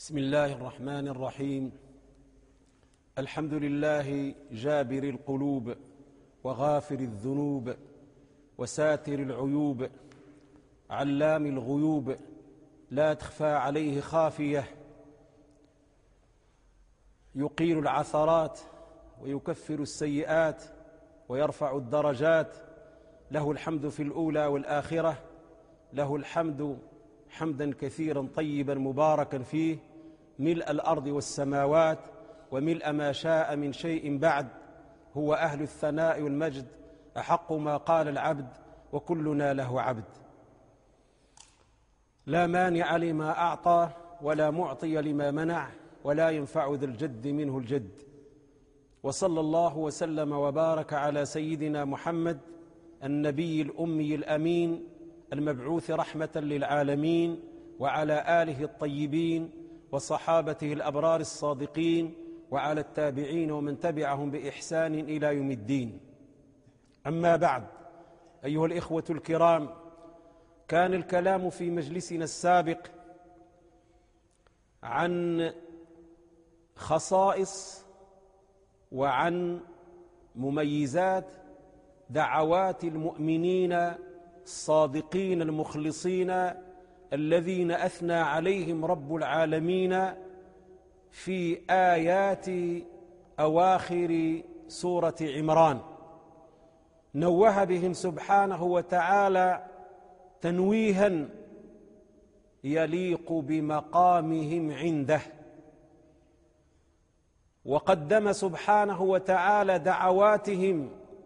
بسم الله الرحمن الرحيم. الحمد لله جابر القلوب وغافر الذنوب وساتر العيوب، علام الغيوب لا تخفى عليه خافية، يقيل العثرات ويكفر السيئات ويرفع الدرجات. له الحمد في الأولى والآخرة، له الحمد حمدا كثيرا طيبا مباركا فيه، ملء الأرض والسماوات وملء ما شاء من شيء بعد. هو أهل الثناء والمجد، أحق ما قال العبد وكلنا له عبد. لا مانع لما أعطى ولا معطي لما منع، ولا ينفع ذا الجد منه الجد. وصلى الله وسلم وبارك على سيدنا محمد النبي الأمي الأمين المبعوث رحمة للعالمين، وعلى آله الطيبين وصحابته الأبرار الصادقين، وعلى التابعين ومن تبعهم بإحسان إلى يوم الدين. أما بعد، أيها الإخوة الكرام، كان الكلام في مجلسنا السابق عن خصائص وعن مميزات دعوات المؤمنين الصادقين المخلصين الذين أثنى عليهم رب العالمين في آيات أواخر سورة عمران. نوه بهم سبحانه وتعالى تنويها يليق بمقامهم عنده، وقدم سبحانه وتعالى دعواتهم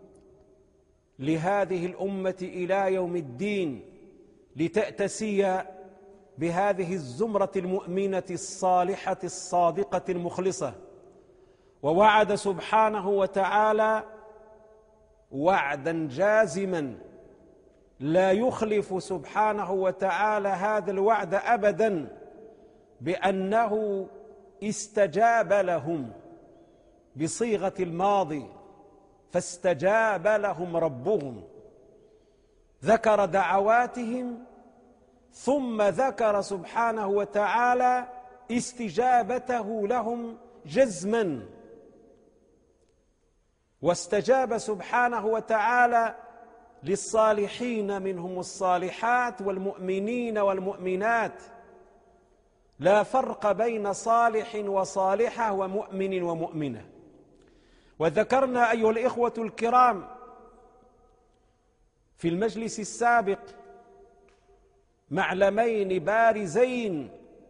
لهذه الأمة إلى يوم الدين لتأتسي بهذه الزمرة المؤمنة الصالحة الصادقة المخلصة. ووعد سبحانه وتعالى وعدا جازما لا يخلف سبحانه وتعالى هذا الوعد أبدا، بأنه استجاب لهم بصيغة الماضي، فاستجاب لهم ربهم. ذكر دعواتهم ثم ذكر سبحانه وتعالى استجابته لهم جزما، واستجاب سبحانه وتعالى للصالحين منهم الصالحات والمؤمنين والمؤمنات، لا فرق بين صالح وصالحة ومؤمن ومؤمنة. وذكرنا أيها الإخوة الكرام في المجلس السابق معلمين بارزين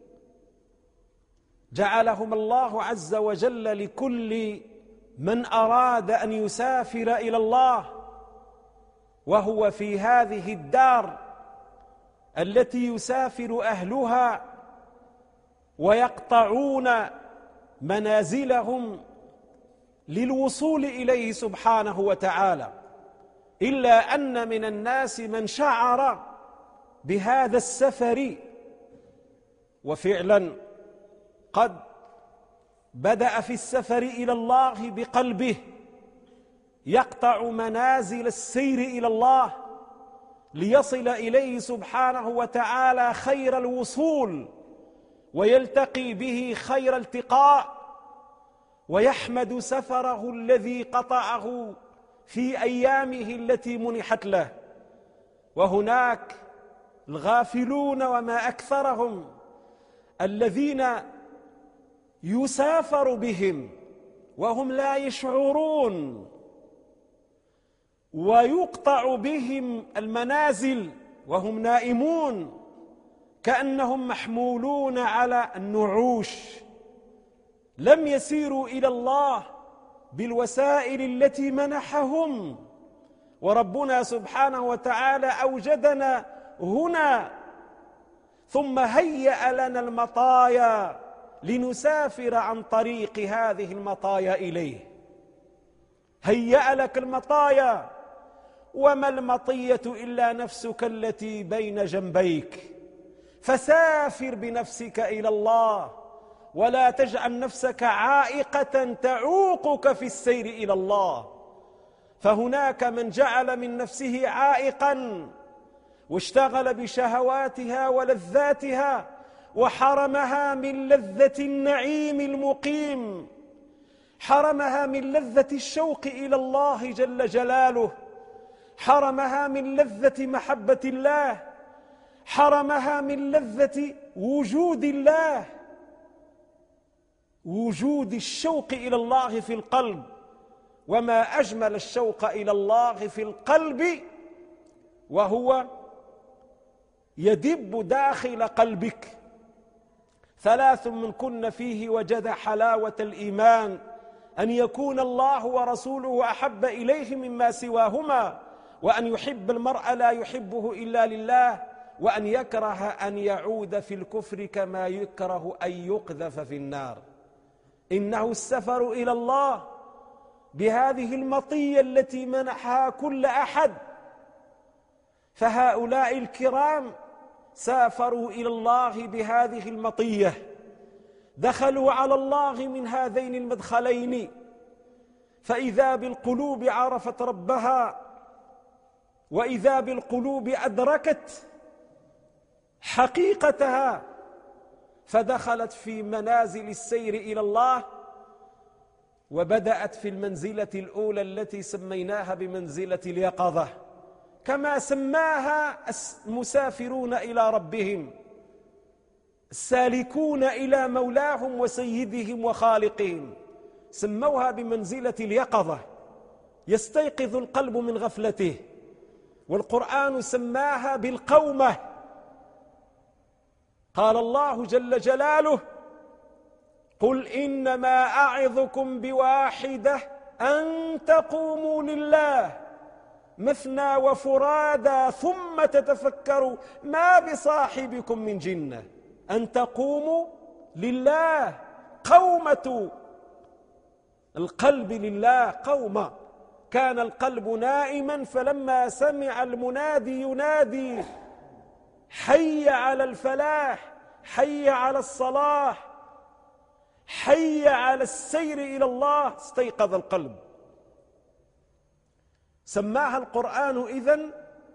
جعلهم الله عز وجل لكل من أراد أن يسافر إلى الله، وهو في هذه الدار التي يسافر أهلها ويقطعون منازلهم للوصول إليه سبحانه وتعالى، إلا أن من الناس من شعر بهذا السفر وفعلا قد بدأ في السفر إلى الله بقلبه، يقطع منازل السير إلى الله ليصل إليه سبحانه وتعالى خير الوصول، ويلتقي به خير التقاء، ويحمد سفره الذي قطعه في أيامه التي منحت له. وهناك الغافلون وما أكثرهم الذين يسافر بهم وهم لا يشعرون، ويقطع بهم المنازل وهم نائمون، كأنهم محمولون على النعوش، لم يسيروا إلى الله بالوسائل التي منحهم. وربنا سبحانه وتعالى أوجدنا هنا ثم هيأ لنا المطايا لنسافر عن طريق هذه المطايا إليه. هيأ لك المطايا، وما المطية إلا نفسك التي بين جنبيك، فسافر بنفسك إلى الله، ولا تجعل نفسك عائقة تعوقك في السير إلى الله. فهناك من جعل من نفسه عائقا واشتغل بشهواتها ولذاتها وحرمها من لذة النعيم المقيم، حرمها من لذة الشوق إلى الله جل جلاله، حرمها من لذة محبة الله، حرمها من لذة وجود الله، وجود الشوق إلى الله في القلب. وما أجمل الشوق إلى الله في القلب وهو يدب داخل قلبك. 3 من كن فيه وجد حلاوة الإيمان: أن يكون الله ورسوله أحب إليه مما سواهما، وأن يحب المرء لا يحبه إلا لله، وأن يكره أن يعود في الكفر كما يكره أن يقذف في النار. إنه السفر إلى الله بهذه المطية التي منحها كل أحد، فهؤلاء الكرام سافروا إلى الله بهذه المطية، دخلوا على الله من هذين المدخلين، فإذا بالقلوب عرفت ربها، وإذا بالقلوب أدركت حقيقتها، فدخلت في منازل السير إلى الله، وبدأت في المنزلة الأولى التي سميناها بمنزلة اليقظة، كما سماها المسافرون إلى ربهم، السالكون إلى مولاهم وسيدهم وخالقهم، سموها بمنزلة اليقظة، يستيقظ القلب من غفلته. والقرآن سماها بالقومة. قال الله جل جلاله: قل إنما أعظكم بواحدة أن تقوموا لله مثنى وفرادا ثم تتفكروا ما بصاحبكم من جنة. أن تقوموا لله، قومة القلب لله قومة. كان القلب نائما، فلما سمع المنادي ينادي: حي على الفلاح، حي على الصلاح، حي على السير إلى الله، استيقظ القلب. سماها القرآن إذن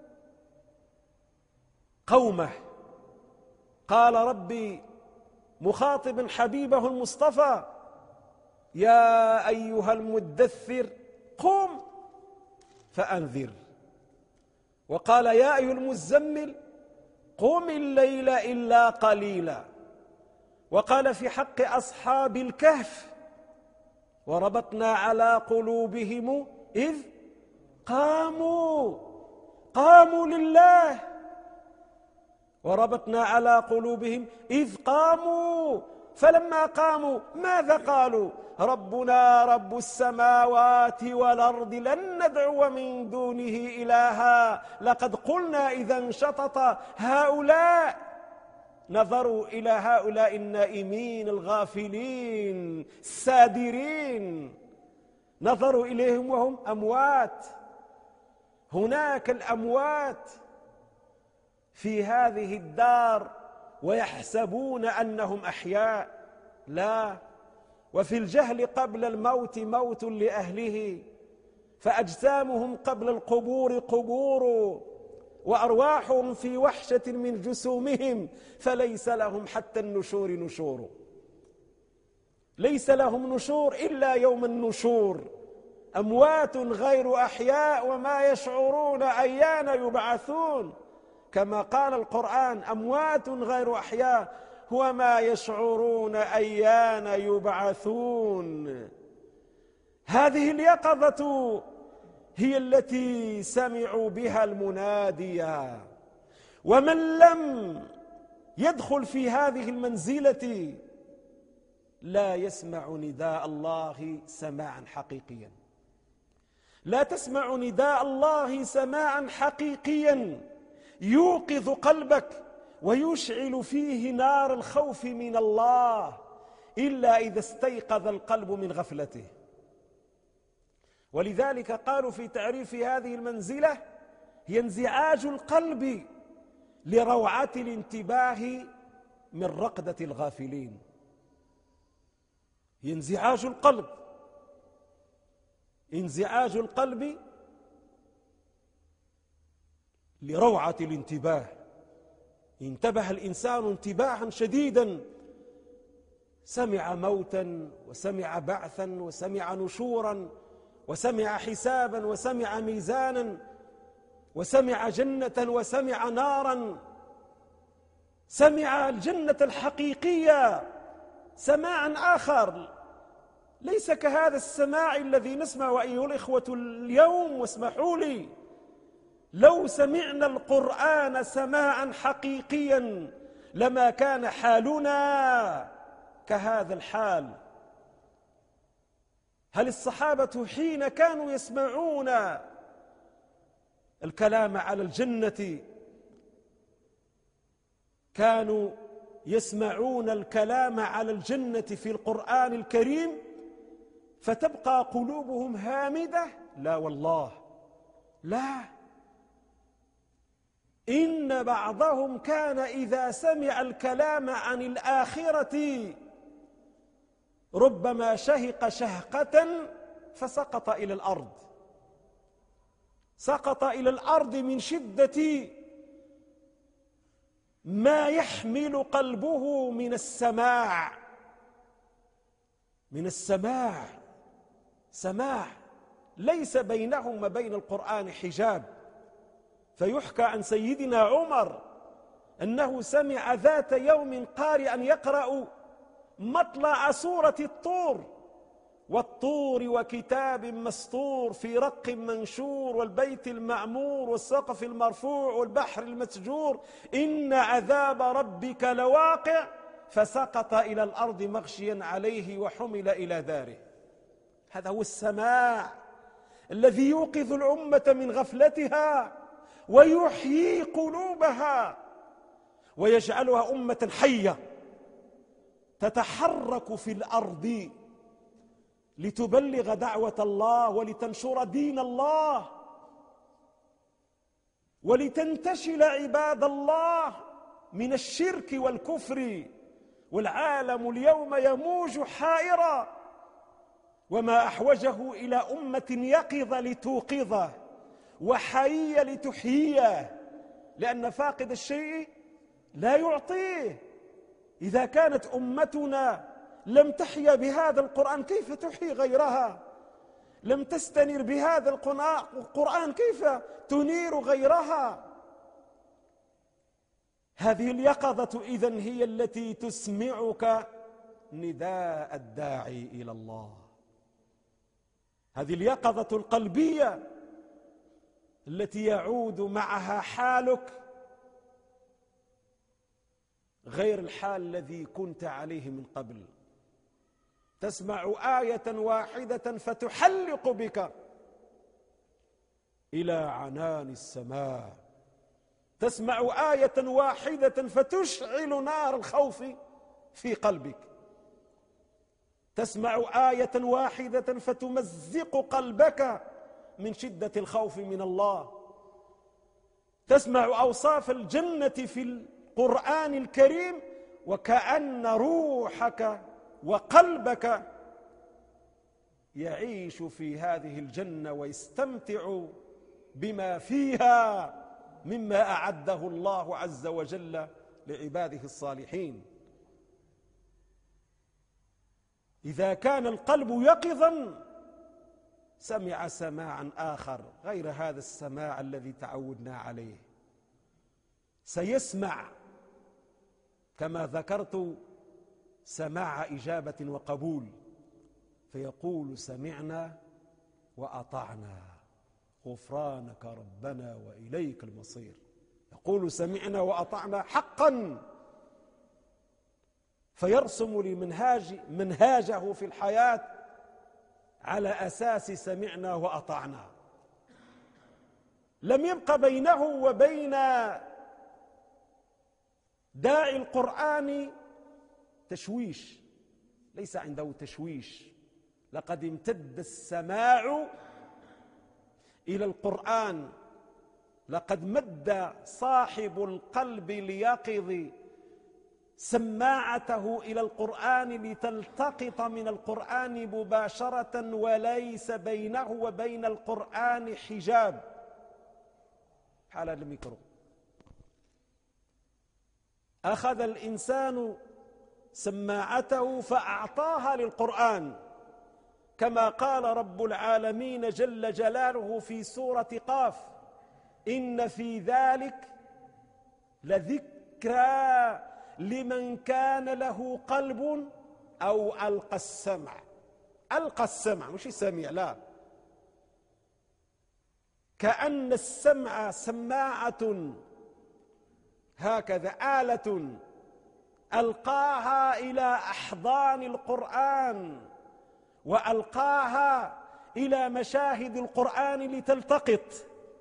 قومة. قال ربي مخاطبا حبيبه المصطفى: يا أيها المدثر قم فأنذر. وقال: يا أيها المزمل قم الليل إلا قليلا. وقال في حق أصحاب الكهف: وربطنا على قلوبهم إذ قاموا لله، وربطنا على قلوبهم إذ قاموا، فلما قاموا ماذا قالوا؟ ربنا رب السماوات والأرض لن ندعو من دونه إلها لقد قلنا إذا شطط. هؤلاء نظروا إلى هؤلاء النائمين الغافلين السادرين، نظروا إليهم وهم أموات. هناك الأموات في هذه الدار ويحسبون أنهم أحياء، لا. وفي الجهل قبل الموت موت لأهله، فأجسامهم قبل القبور قبور، وأرواحهم في وحشة من جسومهم، فليس لهم حتى النشور نشور، ليس لهم نشور إلا يوم النشور. أموات غير أحياء وما يشعرون أيان يبعثون، كما قال القرآن: أموات غير أحياء وما يشعرون أيان يبعثون. هذه اليقظة هي التي سمعوا بها المنادية، ومن لم يدخل في هذه المنزلة لا يسمع نداء الله سماعا حقيقيا. لا تسمع نداء الله سماعا حقيقيا يوقظ قلبك ويشعل فيه نار الخوف من الله إلا إذا استيقظ القلب من غفلته. ولذلك قالوا في تعريف هذه المنزلة: هي انزعاج القلب لروعة الانتباه من رقدة الغافلين. هي انزعاج القلب، انزعاج القلب لروعة الانتباه انتبه الإنسان انتباها شديدا، سمع موتا وسمع بعثا وسمع نشورا وسمع حسابا وسمع ميزانا وسمع جنة وسمع نارا، سمع الجنة الحقيقية سماعا آخر ليس كهذا السماع الذي نسمع أيها الإخوة اليوم. واسمحوا لي، لو سمعنا القرآن سماعا حقيقيا لما كان حالنا كهذا الحال. هل الصحابة حين كانوا يسمعون الكلام على الجنة كانوا يسمعون الكلام على الجنة في القرآن الكريم فتبقى قلوبهم هامدة؟ لا والله، لا. إن بعضهم كان إذا سمع الكلام عن الآخرة ربما شهق شهقة فسقط إلى الأرض، سقط إلى الأرض من شدة ما يحمل قلبه من السماع، من السماع، سماع ليس بينهم وبين القرآن حجاب. فيحكى عن سيدنا عمر أنه سمع ذات يوم قارئا يقرأ مطلع سورة الطور: والطور وكتاب مسطور في رق منشور والبيت المعمور والسقف المرفوع والبحر المسجور إن عذاب ربك لواقع، فسقط إلى الأرض مغشيا عليه وحمل إلى داره. هذا هو السماع الذي يوقظ الأمة من غفلتها ويحيي قلوبها ويجعلها أمة حية تتحرك في الأرض لتبلغ دعوة الله ولتنشر دين الله ولتنتشل عباد الله من الشرك والكفر. والعالم اليوم يموج حائرا، وما أحوجه إلى أمة يقظة لتوقظه وحية لتحييه، لأن فاقد الشيء لا يعطيه. إذا كانت أمتنا لم تحيا بهذا القرآن كيف تحيي غيرها؟ لم تستنير بهذا القرآن كيف تنير غيرها؟ هذه اليقظة إذن هي التي تسمعك نداء الداعي إلى الله، هذه اليقظة القلبية التي يعود معها حالك غير الحال الذي كنت عليه من قبل. تسمع آية واحدة فتحلق بك إلى عنان السماء، تسمع آية واحدة فتشعل نار الخوف في قلبك، تسمع آية واحدة فتمزق قلبك من شدة الخوف من الله، تسمع أوصاف الجنة في القرآن الكريم وكأن روحك وقلبك يعيش في هذه الجنة ويستمتع بما فيها مما أعده الله عز وجل لعباده الصالحين. إذا كان القلب يقظا سمع سماعا آخر غير هذا السماع الذي تعودنا عليه، سيسمع كما ذكرت سماع إجابة وقبول، فيقول سمعنا وأطعنا غفرانك ربنا وإليك المصير. يقول سمعنا وأطعنا حقا، فيرسم منهاجه في الحياة على أساس سمعنا وأطعنا. لم يبق بينه وبين داعي القرآن تشويش، ليس عنده تشويش. لقد امتد السماع إلى القرآن، لقد مد صاحب القلب ليقظ سماعته إلى القرآن لتلتقط من القرآن مباشرة وليس بينه وبين القرآن حجاب. حال الميكرو أخذ الإنسان سماعته فأعطاها للقرآن، كما قال رب العالمين جل جلاله في سورة قاف: إن في ذلك لذكرى لمن كان له قلب أو ألقى السمع. ألقى السمع مش سميع، لا، كأن السمع سماعة هكذا، آلة ألقاها إلى أحضان القرآن وألقاها إلى مشاهد القرآن لتلتقط.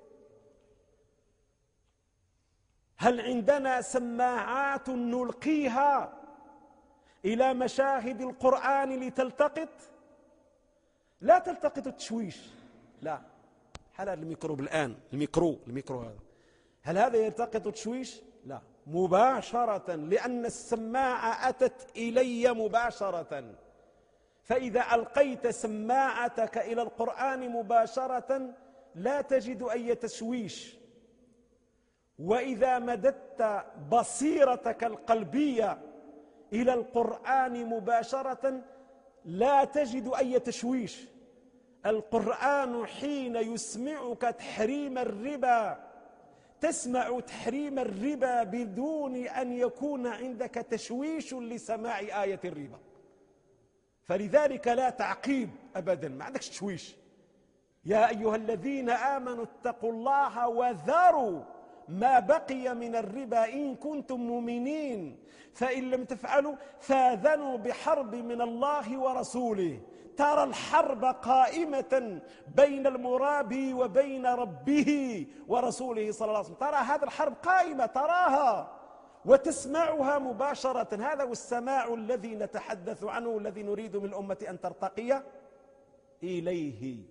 هل عندنا سماعات نلقيها إلى مشاهد القرآن لتلتقط؟ لا تلتقط التشويش، لا. حلال الميكروب الآن، الميكرو هذا، هل هذا يلتقط التشويش؟ لا، مباشرة، لأن السماعة أتت إلي مباشرة. فإذا ألقيت سماعتك إلى القرآن مباشرة لا تجد أي تشويش، وإذا مددت بصيرتك القلبية إلى القرآن مباشرة لا تجد أي تشويش. القرآن حين يسمعك تحريم الربا تسمع تحريم الربا بدون أن يكون عندك تشويش لسماع آية الربا، فلذلك لا تعقيد أبدا، ما عندكش تشويش. يا أيها الذين آمنوا اتقوا الله وذروا ما بقي من الربا إن كنتم مؤمنين فإن لم تفعلوا فاذنوا بحرب من الله ورسوله. ترى الحرب قائمة بين المرابي وبين ربه ورسوله صلى الله عليه وسلم، ترى هذه الحرب قائمة، تراها وتسمعها مباشرة. هذا هو السماع الذي نتحدث عنه، الذي نريد من الأمة أن ترتقي إليه.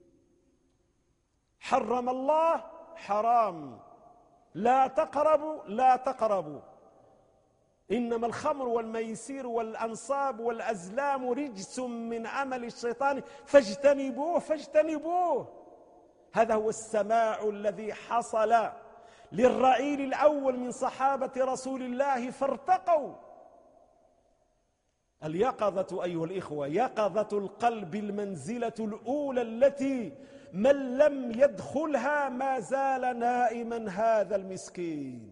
حرم الله حرام، لا تقربوا، إنما الخمر والميسير والأنصاب والأزلام رجس من عمل الشيطان فاجتنبوه. هذا هو السماع الذي حصل للرعيل الأول من صحابة رسول الله فارتقوا. اليقظة أيها الإخوة، يقظة القلب المنزلة الأولى التي من لم يدخلها ما زال نائما هذا المسكين.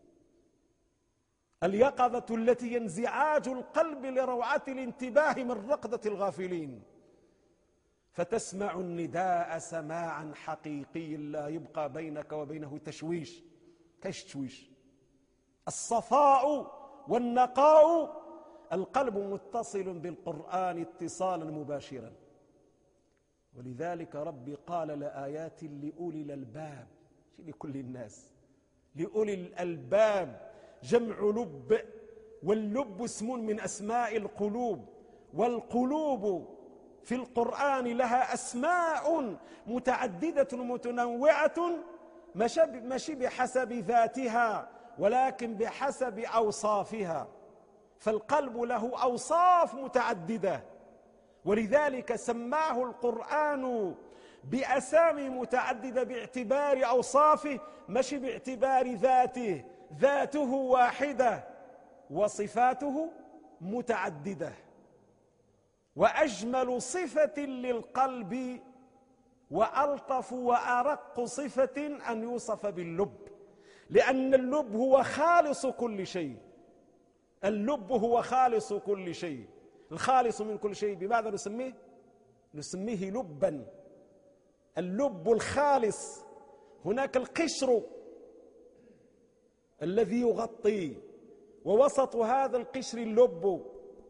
اليقظة التي ينزعاج القلب لروعة الانتباه من رقدة الغافلين، فتسمع النداء سماعا حقيقيا لا يبقى بينك وبينه تشويش. كيش تشويش؟ الصفاء والنقاء، القلب متصل بالقرآن اتصالا مباشرا. ولذلك ربي قال لآيات لأولي الألباب، لكل الناس، لأولي الألباب جمع لب، واللب اسم من أسماء القلوب، والقلوب في القرآن لها أسماء متعددة متنوعة، ماشي بحسب ذاتها ولكن بحسب أوصافها. فالقلب له أوصاف متعددة، ولذلك سماه القرآن بأسامي متعددة باعتبار أوصافه، مش باعتبار ذاته. ذاته واحدة وصفاته متعددة. وأجمل صفة للقلب وألطف وأرق صفة أن يوصف باللب، لأن اللب هو خالص كل شيء. اللب هو خالص كل شيء، الخالص من كل شيء. بماذا نسميه؟ نسميه لبا، اللب الخالص. هناك القشر الذي يغطي، ووسط هذا القشر اللب.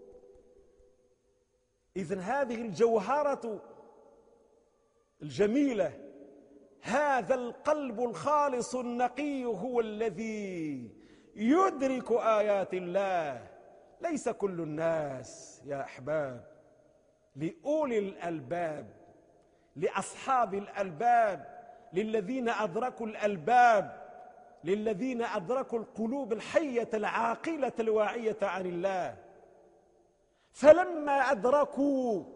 إذن هذه الجوهرة الجميلة، هذا القلب الخالص النقي هو الذي يدرك آيات الله. ليس كل الناس يا أحباب، لأولي الألباب، لأصحاب الألباب، للذين أدركوا الألباب، للذين أدركوا القلوب الحية العاقلة الواعية عن الله. فلما أدركوا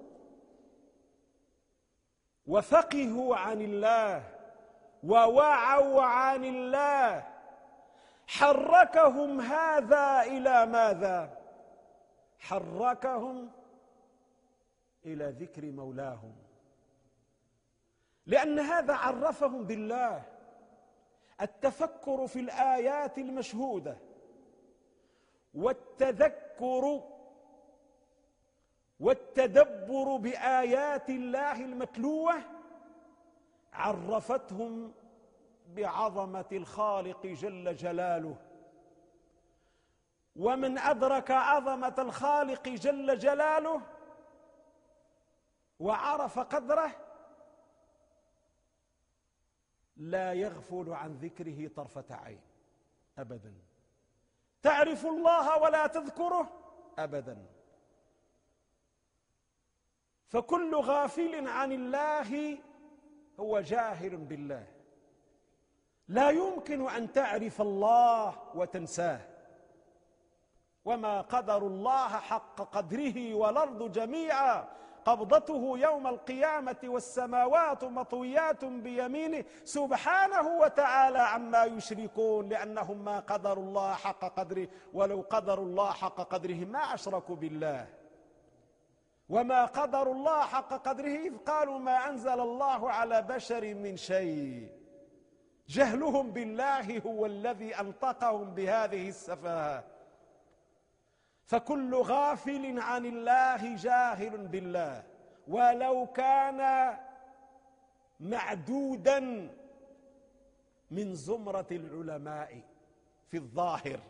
وفقهوا عن الله ووعوا عن الله حركهم هذا إلى ماذا؟ حركهم إلى ذكر مولاهم، لأن هذا عرفهم بالله. التفكر في الآيات المشهودة والتذكر والتدبر بآيات الله المتلوة عرفتهم بعظمة الخالق جل جلاله. ومن أدرك عظمة الخالق جل جلاله وعرف قدره لا يغفل عن ذكره طرفة عين أبدا. تعرف الله ولا تذكره أبدا. فكل غافل عن الله هو جاهل بالله. لا يمكن أن تعرف الله وتنساه. وما قدر الله حق قدره والأرض جميعا قبضته يوم القيامة والسماوات مطويات بيمينه سبحانه وتعالى عما يشركون، لأنهم ما قدروا الله حق قدره، ولو قدروا الله حق قدره ما أشركوا بالله. وما قدروا الله حق قدره إذ قالوا ما أنزل الله على بشر من شيء. جهلهم بالله هو الذي أنطقهم بهذه السفاهة. فكل غافل عن الله جاهل بالله، ولو كان معدودا من زمرة العلماء في الظاهر،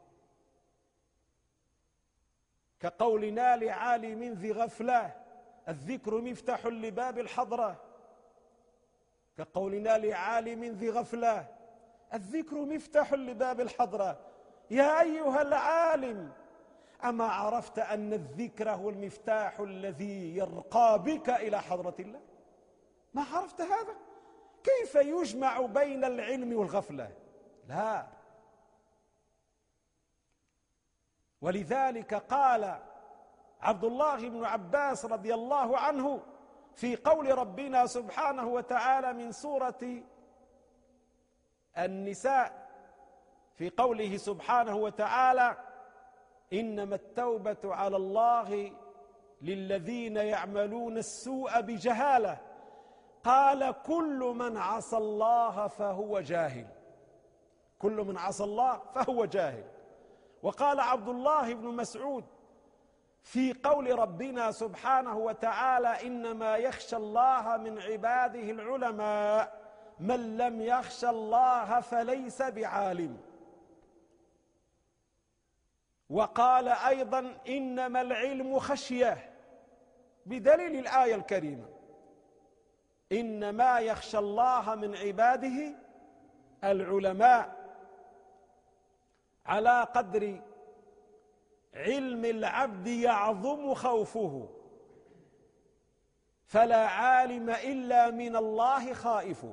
كقولنا لعالم ذي غفلة الذكر مفتاح لباب الحضرة. كقولنا لعالم ذي غفلة الذكر مفتاح لباب الحضرة. يا أيها العالم، أما عرفت أن الذكر هو المفتاح الذي يرقى بك إلى حضرة الله؟ ما عرفت هذا؟ كيف يجمع بين العلم والغفلة؟ لا. ولذلك قال عبد الله بن عباس رضي الله عنه في قول ربنا سبحانه وتعالى من سورة النساء، في قوله سبحانه وتعالى إنما التوبة على الله للذين يعملون السوء بجهالة، قال كل من عصى الله فهو جاهل. كل من عصى الله فهو جاهل. وقال عبد الله بن مسعود في قول ربنا سبحانه وتعالى إنما يخشى الله من عباده العلماء، من لم يخشى الله فليس بعالم. وقال أيضا إنما العلم خشية، بدليل الآية الكريمة إنما يخشى الله من عباده العلماء. على قدر علم العبد يعظم خوفه، فلا عالم إلا من الله خائف،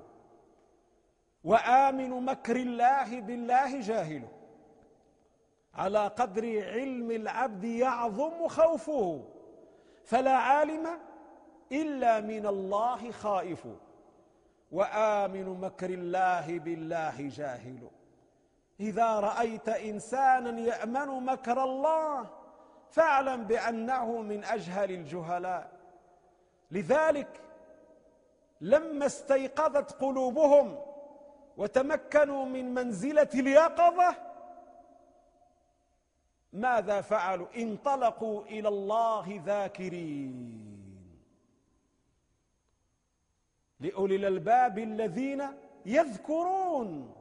وآمن مكر الله بالله جاهل. على قدر علم العبد يعظم خوفه، فلا عالم إلا من الله خائف، وآمن مكر الله بالله جاهل. إذا رأيت إنسانا يأمن مكر الله فاعلم بأنه من أجهل الجهلاء. لذلك لما استيقظت قلوبهم وتمكنوا من منزلة اليقظة ماذا فعلوا؟ انطلقوا إلى الله ذاكرين. لأولي الألباب الذين يذكرون،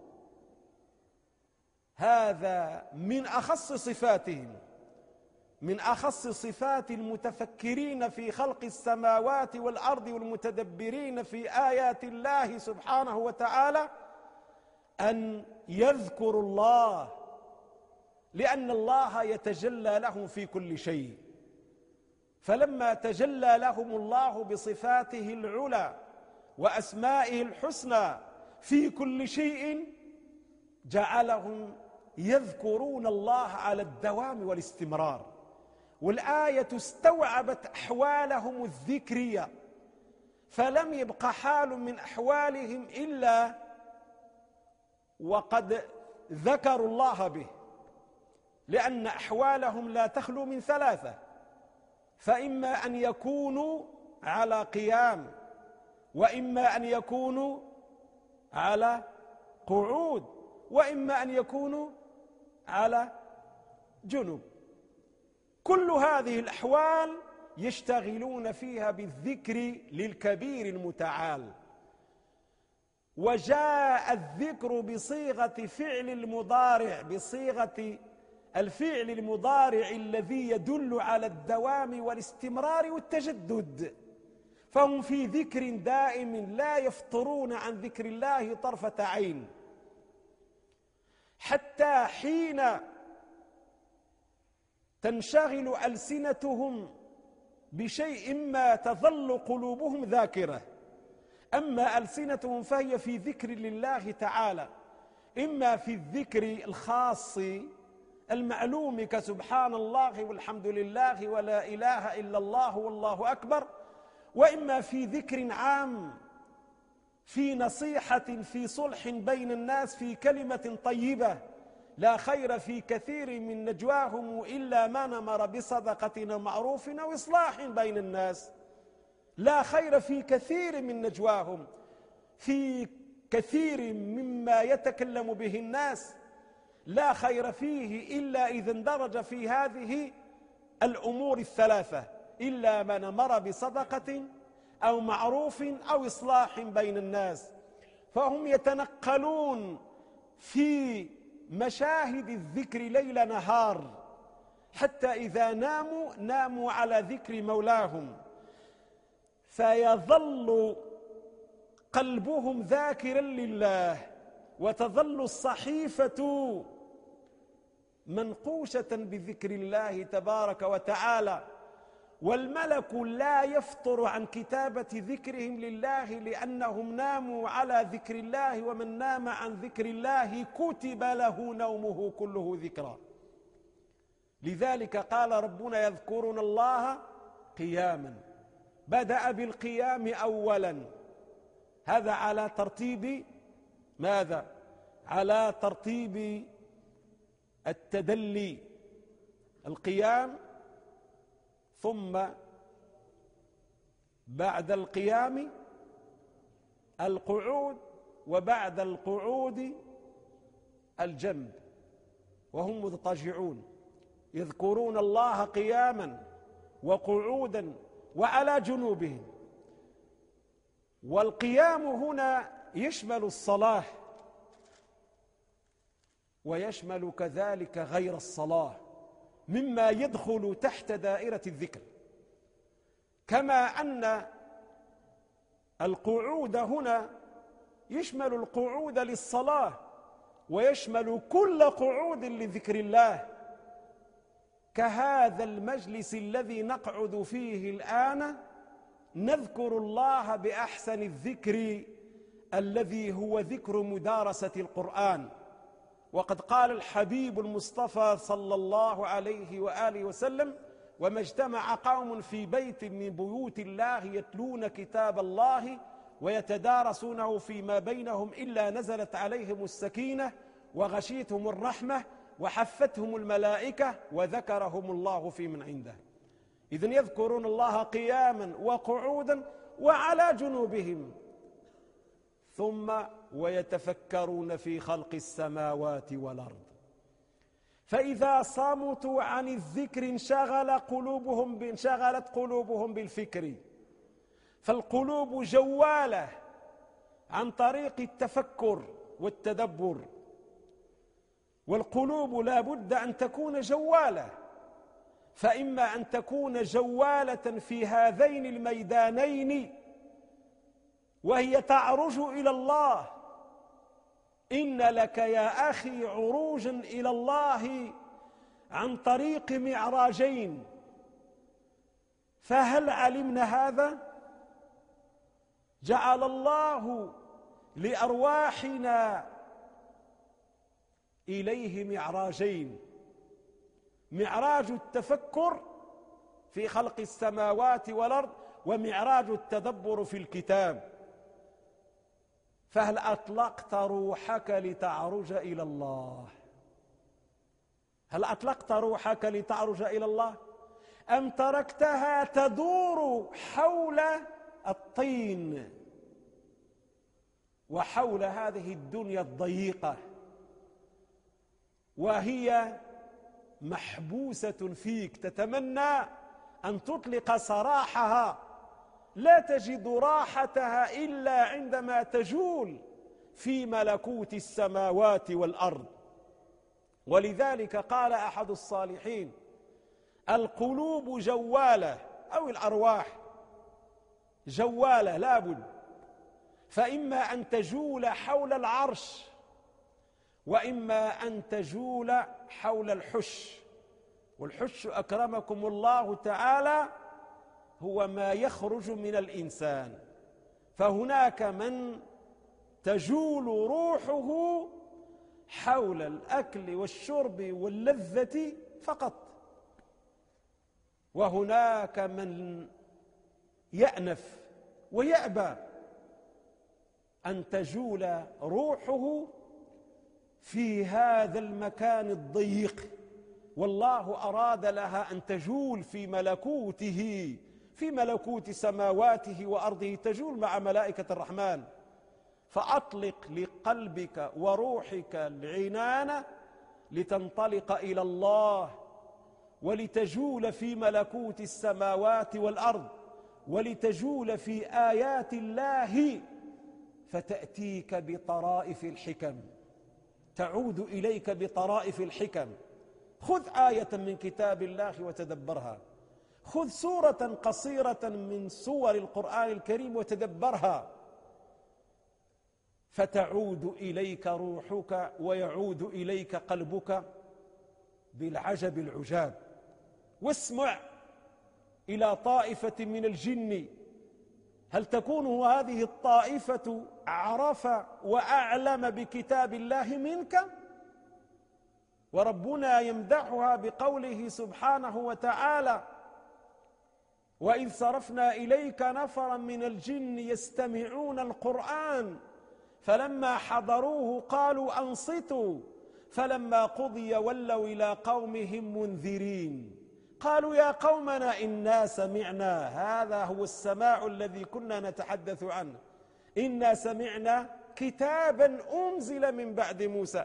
هذا من أخص صفاتهم، من أخص صفات المتفكرين في خلق السماوات والأرض والمتدبرين في آيات الله سبحانه وتعالى أن يذكروا الله، لأن الله يتجلى لهم في كل شيء. فلما تجلى لهم الله بصفاته العلى وأسمائه الحسنى في كل شيء جعلهم يذكرون الله على الدوام والاستمرار. والآية استوعبت أحوالهم الذكرية، فلم يبق حال من أحوالهم إلا وقد ذكروا الله به، لأن أحوالهم لا تخلو من ثلاثة: فإما أن يكونوا على قيام، وإما أن يكونوا على قعود، وإما أن يكونوا على جنوب. كل هذه الأحوال يشتغلون فيها بالذكر للكبير المتعال. وجاء الذكر بصيغة فعل المضارع، بصيغة الفعل المضارع الذي يدل على الدوام والاستمرار والتجدد، فهم في ذكر دائم لا يفطرون عن ذكر الله طرفة عين، حتى حين تنشغل ألسنتهم بشيء ما تظل قلوبهم ذاكرة. أما ألسنتهم فهي في ذكر لله تعالى، إما في الذكر الخاص المعلوم كسبحان الله والحمد لله ولا إله إلا الله والله أكبر، وإما في ذكر عام، في نصيحة، في صلح بين الناس، في كلمة طيبة. لا خير في كثير من نجواهم إلا من أمر بصدقة أو معروف أو إصلاح بين الناس. لا خير في كثير من نجواهم، في كثير مما يتكلم به الناس لا خير فيه إلا إذا اندرج في هذه الأمور الثلاثة: إلا من أمر بصدقة أو معروف أو إصلاح بين الناس. فهم يتنقلون في مشاهد الذكر ليل نهار، حتى إذا ناموا على ذكر مولاهم، فيظل قلبهم ذاكرا لله، وتظل الصحيفة منقوشة بذكر الله تبارك وتعالى، والملك لا يفطر عن كتابة ذكرهم لله، لأنهم ناموا على ذكر الله، ومن نام عن ذكر الله كتب له نومه كله ذكرى. لذلك قال ربنا: يذكرون الله قياما. بدأ بالقيام أولا، هذا على ترتيب ماذا؟ على ترتيب التدلي، القيام، ثم بعد القيام القعود، وبعد القعود الجنب، وهم مضطجعون يذكرون الله قياما وقعودا وعلى جنوبهم. والقيام هنا يشمل الصلاة، ويشمل كذلك غير الصلاة مما يدخل تحت دائرة الذكر، كما أن القعود هنا يشمل القعود للصلاة، ويشمل كل قعود لذكر الله، كهذا المجلس الذي نقعد فيه الآن نذكر الله بأحسن الذكر الذي هو ذكر مدارسة القرآن. وقد قال الحبيب المصطفى صلى الله عليه وآله وسلم: وما اجتمع قوم في بيت من بيوت الله يتلون كتاب الله ويتدارسونه فيما بينهم إلا نزلت عليهم السكينة وغشيتهم الرحمة وحفتهم الملائكة وذكرهم الله في من عنده. إذن يذكرون الله قياما وقعودا وعلى جنوبهم، ثم ويتفكرون في خلق السماوات والأرض. فإذا صمتوا عن الذكر انشغلت قلوبهم بالفكر، فالقلوب جوالة عن طريق التفكر والتدبر، والقلوب لا بد أن تكون جوالة، فإما أن تكون جوالة في هذين الميدانين وهي تعرج إلى الله. إن لك يا أخي عروجا إلى الله عن طريق معراجين، فهل علمنا هذا؟ جعل الله لأرواحنا إليه معراجين: معراج التفكر في خلق السماوات والأرض، ومعراج التدبر في الكتاب. فهل أطلقت روحك لتعرج إلى الله؟ هل أطلقت روحك لتعرج إلى الله؟ أم تركتها تدور حول الطين وحول هذه الدنيا الضيقة، وهي محبوسة فيك تتمنى أن تطلق سراحها، لا تجد راحتها إلا عندما تجول في ملكوت السماوات والأرض. ولذلك قال أحد الصالحين: القلوب جوالة، أو الأرواح جوالة لابد، فإما أن تجول حول العرش وإما أن تجول حول الحش. والحش أكرمكم الله تعالى هو ما يخرج من الإنسان، فهناك من تجول روحه حول الأكل والشرب واللذة فقط، وهناك من يأنف ويأبى أن تجول روحه في هذا المكان الضيق، والله أراد لها أن تجول في ملكوته، في ملكوت سماواته وأرضه، تجول مع ملائكة الرحمن. فأطلق لقلبك وروحك العنان لتنطلق إلى الله، ولتجول في ملكوت السماوات والأرض، ولتجول في آيات الله، فتأتيك بطرائف الحكم، تعود إليك بطرائف الحكم. خذ آية من كتاب الله وتدبرها، خذ سورة قصيرة من سور القرآن الكريم وتدبرها، فتعود إليك روحك ويعود إليك قلبك بالعجب العجاب. واسمع إلى طائفة من الجن، هل تكون هذه الطائفة أعرف وأعلم بكتاب الله منك؟ وربنا يمدحها بقوله سبحانه وتعالى: وإذ صرفنا إليك نفرا من الجن يستمعون القرآن فلما حضروه قالوا أنصتوا فلما قضي ولوا إلى قومهم منذرين قالوا يا قومنا إنا سمعنا، هذا هو السماع الذي كنا نتحدث عنه، إنا سمعنا كتابا أنزل من بعد موسى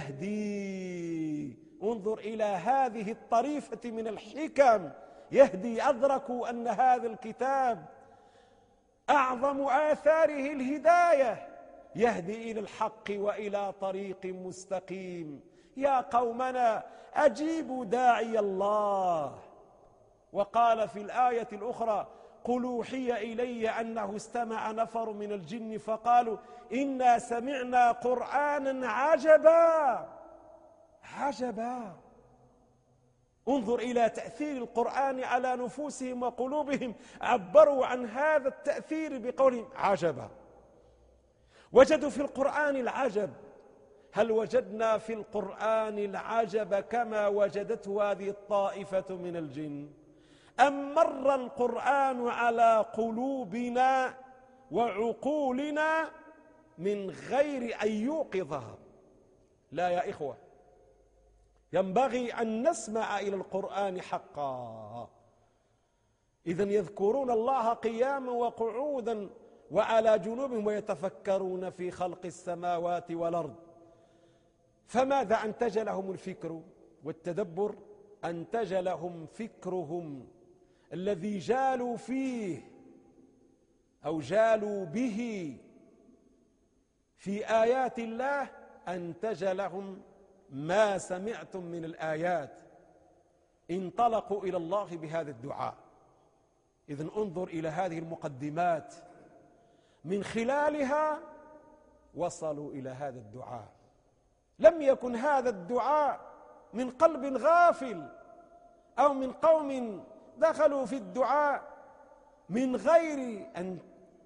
يهدي. انظر إلى هذه الطريفة من الحكم، يهدي. أدركوا أن هذا الكتاب أعظم آثاره الهداية، يهدي إلى الحق وإلى طريق مستقيم. يا قومنا أجيبوا داعي الله. وقال في الآية الأخرى: قل أوحي إلي أنه استمع نفر من الجن فقالوا إنا سمعنا قرآنا عجبا. عجبا. انظر إلى تأثير القرآن على نفوسهم وقلوبهم، عبروا عن هذا التأثير بقولهم عجبا. وجدوا في القرآن العجب. هل وجدنا في القرآن العجب كما وجدته هذه الطائفة من الجن؟ أم مر القرآن على قلوبنا وعقولنا من غير أن يوقظها؟ لا يا إخوة، ينبغي أن نسمع إلى القرآن حقا. إذن يذكرون الله قياما وقعودا وعلى جنوبهم ويتفكرون في خلق السماوات والأرض. فماذا أنتج لهم الفكر والتدبر؟ أنتج لهم فكرهم الذي جالوا فيه أو جالوا به في آيات الله، أنتج لهم ما سمعتم من الآيات، انطلقوا إلى الله بهذا الدعاء. إذن انظر إلى هذه المقدمات، من خلالها وصلوا إلى هذا الدعاء. لم يكن هذا الدعاء من قلب غافل أو من قوم دخلوا في الدعاء من غير أن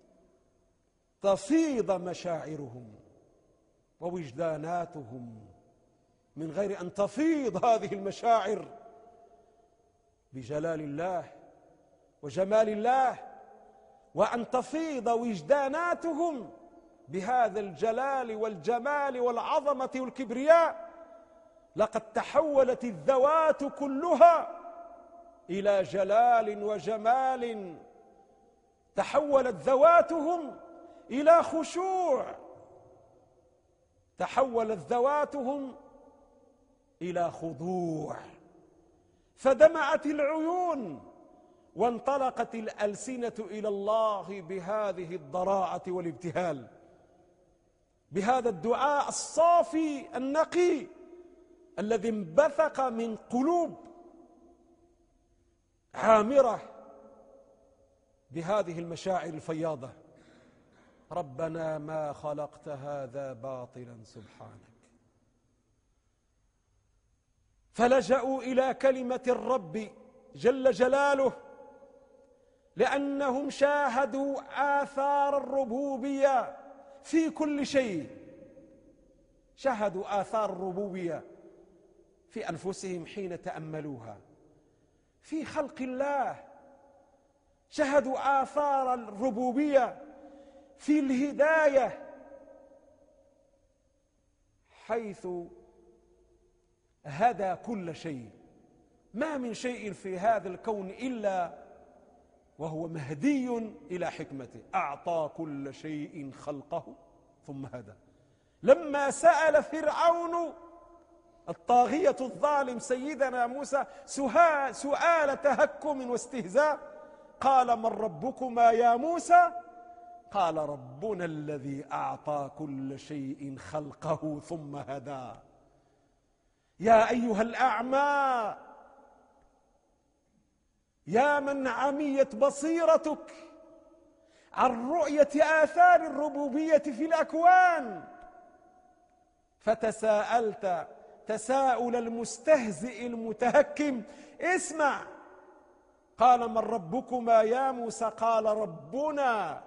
تفيض مشاعرهم ووجداناتهم، من غير أن تفيض هذه المشاعر بجلال الله وجمال الله، وأن تفيض وجداناتهم بهذا الجلال والجمال والعظمة والكبرياء، لقد تحولت الذوات كلها إلى جلال وجمال، تحولت ذواتهم إلى خشوع، تحولت ذواتهم إلى خضوع، فدمعت العيون وانطلقت الألسنة إلى الله بهذه الضراعة والابتهال، بهذا الدعاء الصافي النقي الذي انبثق من قلوب عامرة بهذه المشاعر الفياضة. ربنا ما خلقت هذا باطلا سبحانك. فلجأوا إلى كلمة الرب جل جلاله، لأنهم شاهدوا آثار الربوبية في كل شيء، شاهدوا آثار الربوبية في أنفسهم حين تأملوها، في خلق الله شاهدوا آثار الربوبية في الهداية، حيث هدى كل شيء. ما من شيء في هذا الكون إلا وهو مهدي إلى حكمته. أعطى كل شيء خلقه ثم هدى. لما سأل فرعون الطاغية الظالم سيدنا موسى سؤال تهكم واستهزاء، قال من ربكما يا موسى؟ قال ربنا الذي أعطى كل شيء خلقه ثم هدى. يا أيها الأعمى، يا من عميت بصيرتك عن رؤية آثار الربوبية في الأكوان، فتساءلت تساؤل المستهزئ المتهكم، اسمع. قال من ربكما يا موسى؟ قال ربنا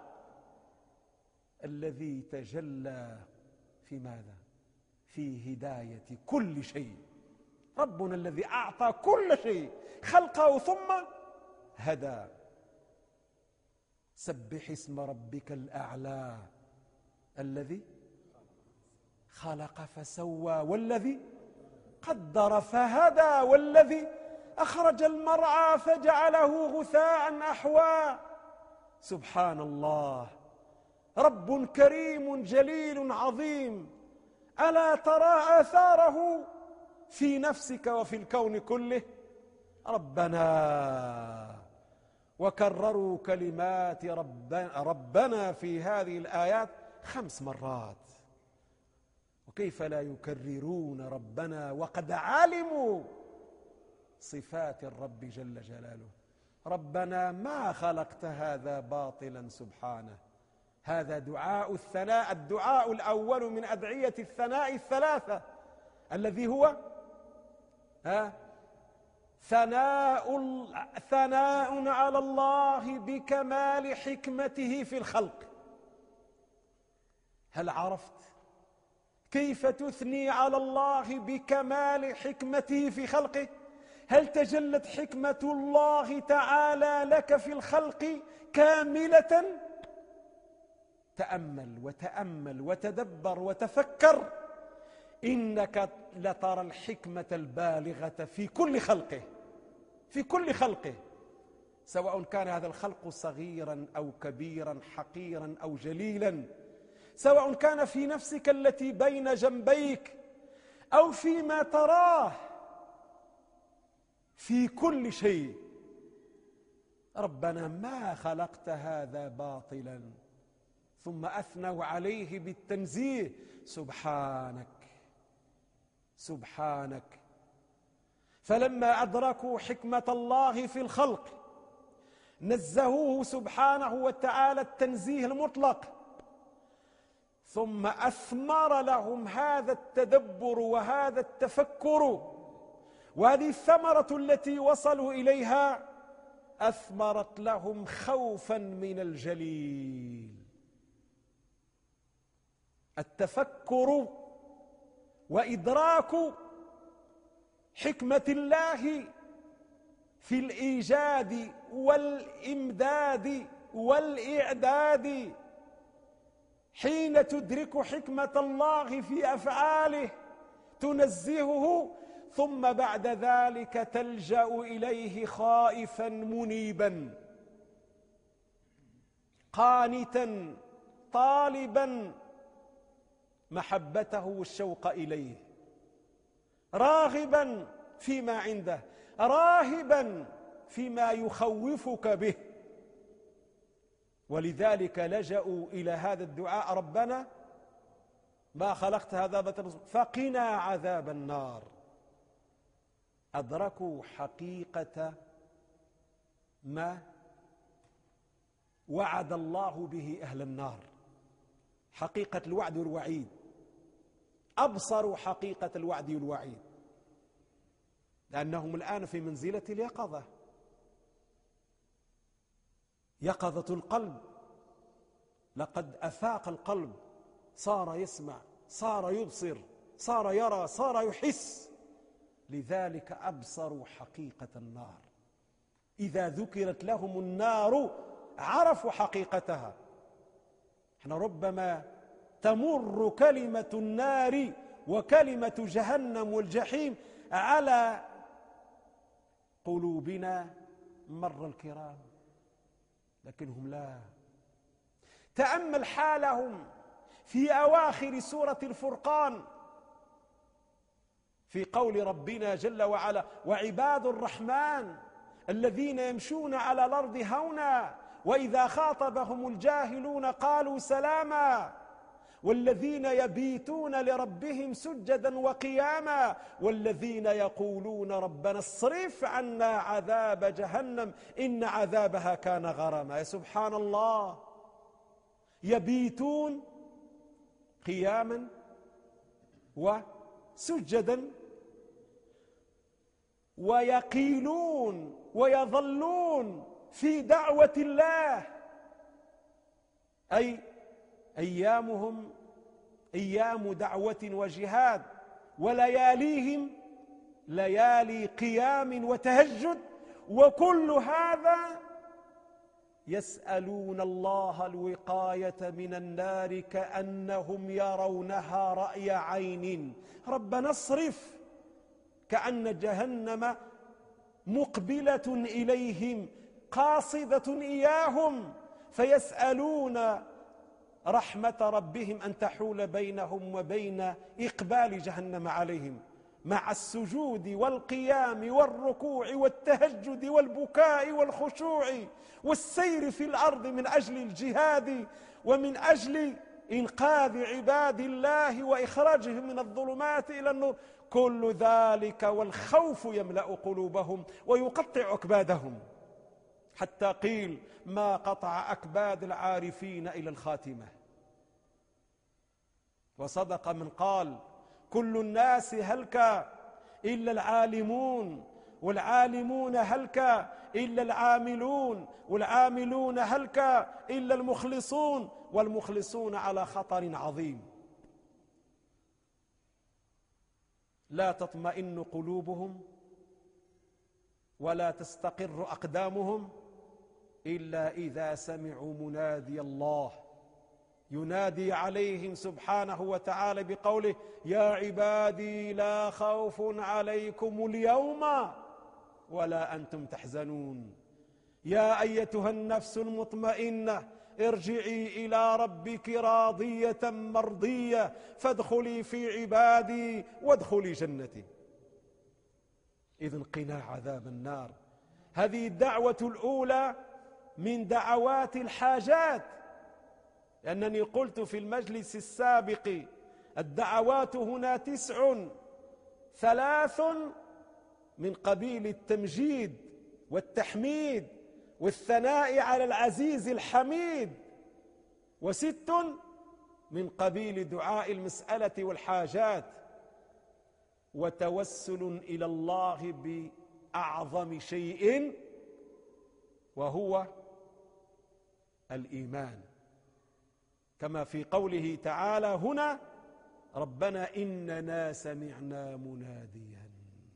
الذي تجلى في ماذا؟ في هداية كل شيء. ربنا الذي أعطى كل شيء خلقه ثم هدى. سبح اسم ربك الأعلى الذي خلق فسوى والذي قدر فهدى والذي أخرج المرعى فجعله غثاء أحوى. سبحان الله، رب كريم جليل عظيم، ألا ترى آثاره في نفسك وفي الكون كله؟ ربنا، وكرروا كلمات ربنا في هذه الآيات 5 مرات. وكيف لا يكررون ربنا وقد علموا صفات الرب جل جلاله؟ ربنا ما خلقت هذا باطلا سبحانه. هذا دعاء الثناء، الدعاء الأول من أدعية الثناء الثلاثة، الذي هو ثناء على الله بكمال حكمته في الخلق. هل عرفت كيف تثني على الله بكمال حكمته في خلقه؟ هل تجلت حكمة الله تعالى لك في الخلق كاملة؟ تأمل وتأمل وتدبر وتفكر، إنك لترى الحكمة البالغة في كل خلقه، في كل خلقه، سواء كان هذا الخلق صغيرا أو كبيرا، حقيرا أو جليلا، سواء كان في نفسك التي بين جنبيك أو فيما تراه، في كل شيء. ربنا ما خلقت هذا باطلا، ثم أثنوا عليه بالتنزيه، سبحانك سبحانك. فلما أدركوا حكمة الله في الخلق نزهوه سبحانه وتعالى التنزيه المطلق، ثم أثمر لهم هذا التدبر وهذا التفكر، وهذه الثمرة التي وصلوا إليها أثمرت لهم خوفا من الجليل. التفكر وإدراك حكمة الله في الإيجاد والإمداد والإعداد حين تدرك حكمة الله في أفعاله تنزهه، ثم بعد ذلك تلجأ إليه خائفا منيبا قانتا طالبا محبته والشوق إليه، راغبا فيما عنده، راهبا فيما يخوفك به. ولذلك لجأوا إلى هذا الدعاء: ربنا ما خلقت هذا باطلا فقنا عذاب النار. أدركوا حقيقة ما وعد الله به أهل النار، حقيقة الوعد والوعيد، أبصروا حقيقة الوعد والوعيد، لأنهم الآن في منزلة اليقظة، يقظة القلب. لقد أفاق القلب، صار يسمع، صار يبصر، صار يرى، صار يحس. لذلك أبصروا حقيقة النار. إذا ذكرت لهم النار عرفوا حقيقتها. احنا ربما تمر كلمة النار وكلمة جهنم والجحيم على قلوبنا مر الكرام، لكنهم لا. تأمل حالهم في أواخر سورة الفرقان في قول ربنا جل وعلا: وعباد الرحمن الذين يمشون على الأرض هونا وإذا خاطبهم الجاهلون قالوا سلاما والذين يبيتون لربهم سجدا وقياما والذين يقولون ربنا اصرف عنا عذاب جهنم إن عذابها كان غراما. يا سبحان الله، يبيتون قياما وسجدا ويقيلون ويظلون في دعوة الله، أي أيامهم أيام دعوة وجهاد، ولياليهم ليالي قيام وتهجد، وكل هذا يسألون الله الوقاية من النار كأنهم يرونها رأي عين. ربنا اصرف، كأن جهنم مقبلة إليهم قاصدة إياهم، فيسألون رحمة ربهم أن تحول بينهم وبين إقبال جهنم عليهم، مع السجود والقيام والركوع والتهجد والبكاء والخشوع والسير في الأرض من أجل الجهاد ومن أجل إنقاذ عباد الله وإخراجهم من الظلمات إلى النور. كل ذلك والخوف يملأ قلوبهم ويقطع أكبادهم، حتى قيل: ما قطع أكباد العارفين إلى الخاتمة. وصدق من قال: كل الناس هلك إلا العالمون، والعالمون هلك إلا العاملون، والعاملون هلك إلا المخلصون، والمخلصون على خطر عظيم. لا تطمئن قلوبهم ولا تستقر أقدامهم إلا إذا سمعوا منادي الله ينادي عليهم سبحانه وتعالى بقوله: يا عبادي لا خوف عليكم اليوم ولا أنتم تحزنون. يا أيتها النفس المطمئنة ارجعي إلى ربك راضية مرضية فادخلي في عبادي وادخلي جنتي. إذن قنا عذاب النار. هذه الدعوة الأولى من دعوات الحاجات، لأنني قلت في المجلس السابق: الدعوات هنا 9، 3 من قبيل التمجيد والتحميد والثناء على العزيز الحميد، و6 من قبيل دعاء المسألة والحاجات، وتوسل إلى الله بأعظم شيء وهو الإيمان، كما في قوله تعالى هنا: ربنا إننا سمعنا مناديا.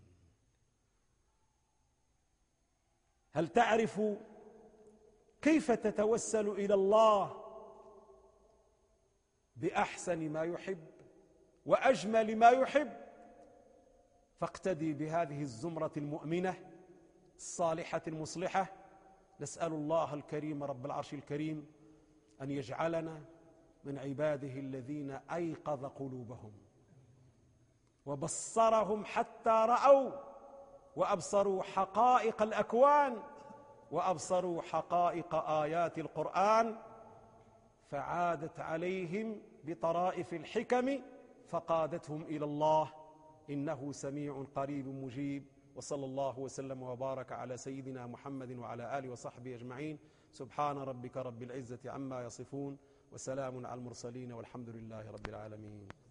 هل تعرف كيف تتوسل إلى الله بأحسن ما يحب وأجمل ما يحب، فاقتدي بهذه الزمرة المؤمنة الصالحة المصلحة. نسأل الله الكريم رب العرش الكريم أن يجعلنا من عباده الذين أيقظ قلوبهم وبصرهم حتى رأوا وأبصروا حقائق الأكوان وأبصروا حقائق آيات القرآن، فعادت عليهم بطرائف الحكم فقادتهم إلى الله، إنه سميع قريب مجيب. وصلى الله وسلم وبارك على سيدنا محمد وعلى آله وصحبه أجمعين. سبحان ربك رب العزة عما يصفون، وسلام على المرسلين، والحمد لله رب العالمين.